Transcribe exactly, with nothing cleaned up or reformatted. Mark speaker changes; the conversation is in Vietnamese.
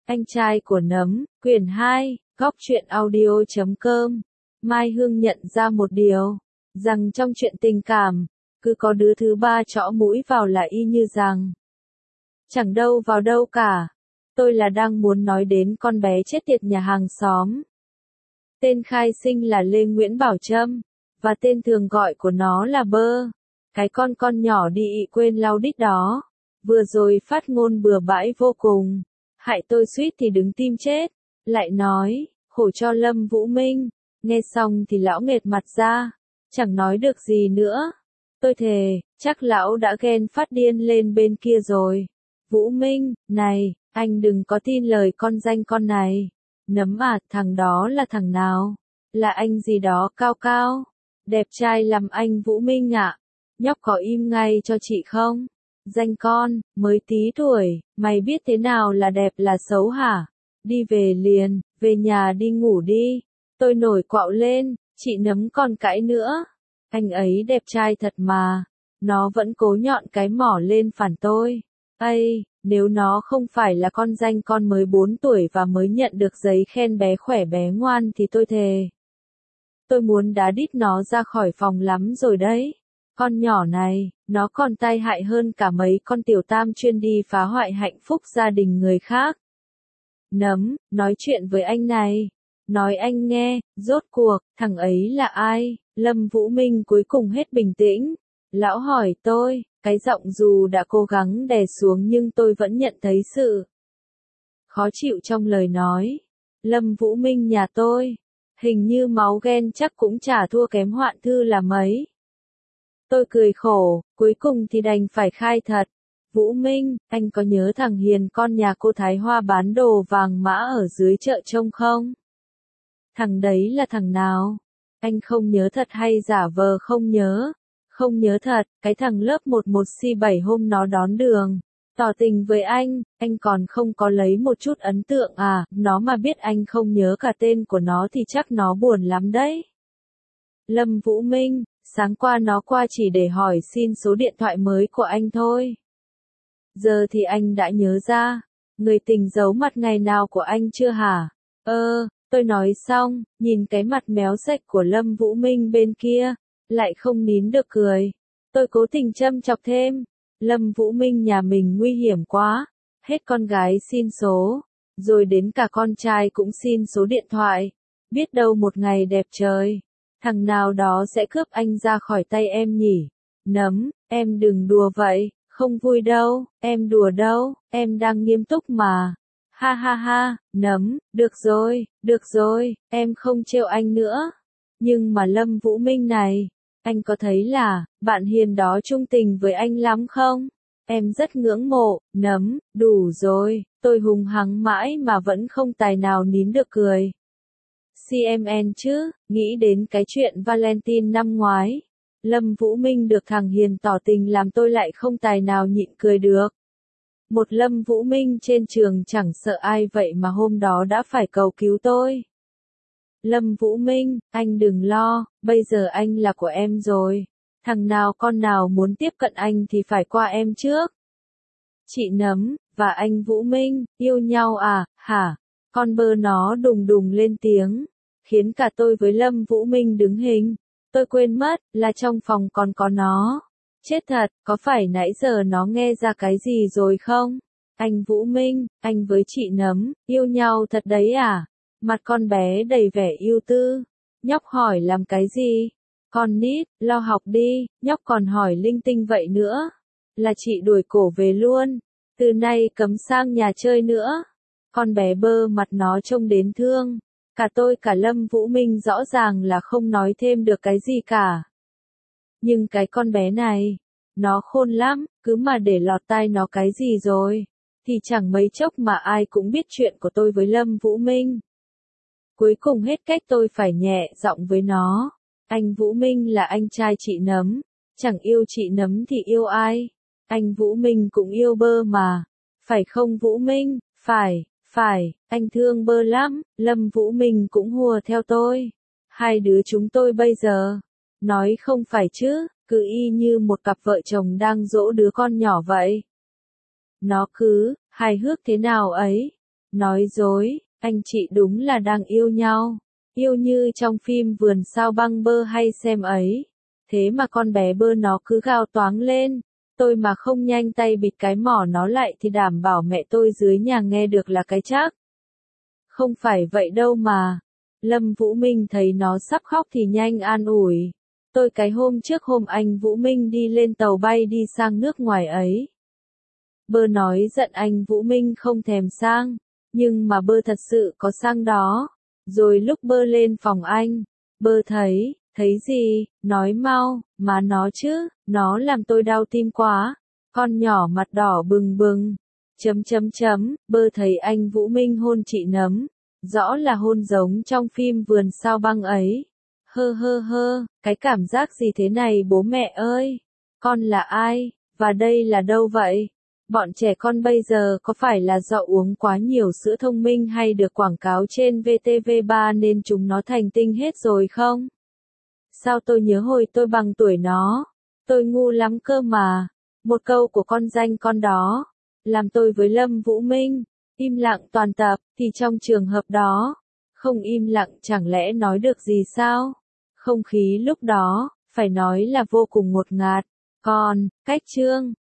Speaker 1: Anh trai của nấm, quyển hai, góc truyện audio chấm com. Mai Hương nhận ra một điều, rằng trong chuyện tình cảm, cứ có đứa thứ ba trõ mũi vào là y như rằng chẳng đâu vào đâu cả. Tôi là đang muốn nói đến con bé chết tiệt nhà hàng xóm. Tên khai sinh là Lê Nguyễn Bảo Trâm, và tên thường gọi của nó là Bơ. Cái con con nhỏ đi ị quên lau đít đó, vừa rồi phát ngôn bừa bãi vô cùng, hại tôi suýt thì đứng tim chết, lại nói, khổ cho Lâm Vũ Minh. Nghe xong thì lão nghệt mặt ra, chẳng nói được gì nữa. Tôi thề, chắc lão đã ghen phát điên lên bên kia rồi. Vũ Minh, này, anh đừng có tin lời con danh con này. Nấm à, thằng đó là thằng nào? Là anh gì đó cao cao, đẹp trai lắm anh Vũ Minh ạ. Nhóc có im ngay cho chị không? Danh con, mới tí tuổi, mày biết thế nào là đẹp là xấu hả? Đi về liền, về nhà đi ngủ đi. Tôi nổi quạo lên, chị Nấm còn cãi nữa. Anh ấy đẹp trai thật mà. Nó vẫn cố nhọn cái mỏ lên phản tôi. Ây, nếu nó không phải là con danh con mới bốn tuổi và mới nhận được giấy khen bé khỏe bé ngoan thì tôi thề. Tôi muốn đá đít nó ra khỏi phòng lắm rồi đấy. Con nhỏ này, nó còn tai hại hơn cả mấy con tiểu tam chuyên đi phá hoại hạnh phúc gia đình người khác. Nấm, nói chuyện với anh này. Nói anh nghe, rốt cuộc, thằng ấy là ai? Lâm Vũ Minh cuối cùng hết bình tĩnh. Lão hỏi tôi, cái giọng dù đã cố gắng đè xuống nhưng tôi vẫn nhận thấy sự khó chịu trong lời nói. Lâm Vũ Minh nhà tôi, hình như máu ghen chắc cũng chả thua kém Hoạn Thư là mấy. Tôi cười khổ, cuối cùng thì đành phải khai thật. Vũ Minh, anh có nhớ thằng Hiền con nhà cô Thái Hoa bán đồ vàng mã ở dưới chợ trông không? Thằng đấy là thằng nào? Anh không nhớ thật hay giả vờ không nhớ? Không nhớ thật, cái thằng lớp mười một C bảy hôm nó đón đường, tỏ tình với anh, anh còn không có lấy một chút ấn tượng à, nó mà biết anh không nhớ cả tên của nó thì chắc nó buồn lắm đấy. Lâm Vũ Minh, sáng qua nó qua chỉ để hỏi xin số điện thoại mới của anh thôi. Giờ thì anh đã nhớ ra, người tình giấu mặt ngày nào của anh chưa hả? Ơ, tôi nói xong, nhìn cái mặt méo sạch của Lâm Vũ Minh bên kia, lại không nín được cười. Tôi cố tình châm chọc thêm, Lâm Vũ Minh nhà mình nguy hiểm quá, hết con gái xin số, rồi đến cả con trai cũng xin số điện thoại. Biết đâu một ngày đẹp trời, thằng nào đó sẽ cướp anh ra khỏi tay em nhỉ? Nấm, em đừng đùa vậy, không vui đâu, em đùa đâu, em đang nghiêm túc mà. Ha ha ha, Nấm, được rồi, được rồi, em không trêu anh nữa. Nhưng mà Lâm Vũ Minh này, anh có thấy là, bạn Hiền đó trung tình với anh lắm không? Em rất ngưỡng mộ. Nấm, đủ rồi, tôi hùng hăng mãi mà vẫn không tài nào nín được cười. xê em en chứ, nghĩ đến cái chuyện Valentine năm ngoái. Lâm Vũ Minh được thằng Hiền tỏ tình làm tôi lại không tài nào nhịn cười được. Một Lâm Vũ Minh trên trường chẳng sợ ai vậy mà hôm đó đã phải cầu cứu tôi. Lâm Vũ Minh, anh đừng lo, bây giờ anh là của em rồi. Thằng nào con nào muốn tiếp cận anh thì phải qua em trước. Chị Nấm, và anh Vũ Minh, yêu nhau à, hả? Con Bơ nó đùng đùng lên tiếng, khiến cả tôi với Lâm Vũ Minh đứng hình. Tôi quên mất, là trong phòng còn có nó. Chết thật, có phải nãy giờ nó nghe ra cái gì rồi không? Anh Vũ Minh, anh với chị Nấm, yêu nhau thật đấy à? Mặt con bé đầy vẻ yêu tư. Nhóc hỏi làm cái gì? Con nít, lo học đi, nhóc còn hỏi linh tinh vậy nữa. Là chị đuổi cổ về luôn. Từ nay cấm sang nhà chơi nữa. Con bé Bơ mặt nó trông đến thương. Cả tôi cả Lâm Vũ Minh rõ ràng là không nói thêm được cái gì cả. Nhưng cái con bé này, nó khôn lắm, cứ mà để lọt tai nó cái gì rồi, thì chẳng mấy chốc mà ai cũng biết chuyện của tôi với Lâm Vũ Minh. Cuối cùng hết cách tôi phải nhẹ giọng với nó. Anh Vũ Minh là anh trai chị Nấm, chẳng yêu chị Nấm thì yêu ai? Anh Vũ Minh cũng yêu Bơ mà. Phải không Vũ Minh? Phải, phải, anh thương Bơ lắm. Lâm Vũ Minh cũng hùa theo tôi. Hai đứa chúng tôi bây giờ, nói không phải chứ, cứ y như một cặp vợ chồng đang dỗ đứa con nhỏ vậy. Nó cứ, hài hước thế nào ấy. Nói dối, anh chị đúng là đang yêu nhau. Yêu như trong phim Vườn Sao Băng Bơ hay xem ấy. Thế mà con bé Bơ nó cứ gào toáng lên. Tôi mà không nhanh tay bịt cái mỏ nó lại thì đảm bảo mẹ tôi dưới nhà nghe được là cái chắc. Không phải vậy đâu mà. Lâm Vũ Minh thấy nó sắp khóc thì nhanh an ủi. Tôi cái hôm trước hôm anh Vũ Minh đi lên tàu bay đi sang nước ngoài ấy. Bơ nói giận anh Vũ Minh không thèm sang. Nhưng mà Bơ thật sự có sang đó. Rồi lúc Bơ lên phòng anh, Bơ thấy, thấy gì, nói mau, mà nó chứ, nó làm tôi đau tim quá. Con nhỏ mặt đỏ bừng bừng. Chấm chấm chấm, Bơ thấy anh Vũ Minh hôn chị Nấm. Rõ là hôn giống trong phim Vườn Sao Băng ấy. Hơ hơ hơ, cái cảm giác gì thế này bố mẹ ơi? Con là ai? Và đây là đâu vậy? Bọn trẻ con bây giờ có phải là do uống quá nhiều sữa thông minh hay được quảng cáo trên vê tê vê ba nên chúng nó thành tinh hết rồi không? Sao tôi nhớ hồi tôi bằng tuổi nó? Tôi ngu lắm cơ mà. Một câu của con danh con đó làm tôi với Lâm Vũ Minh im lặng toàn tập, thì trong trường hợp đó, không im lặng chẳng lẽ nói được gì sao? Không khí lúc đó, phải nói là vô cùng ngột ngạt. Còn, cách chương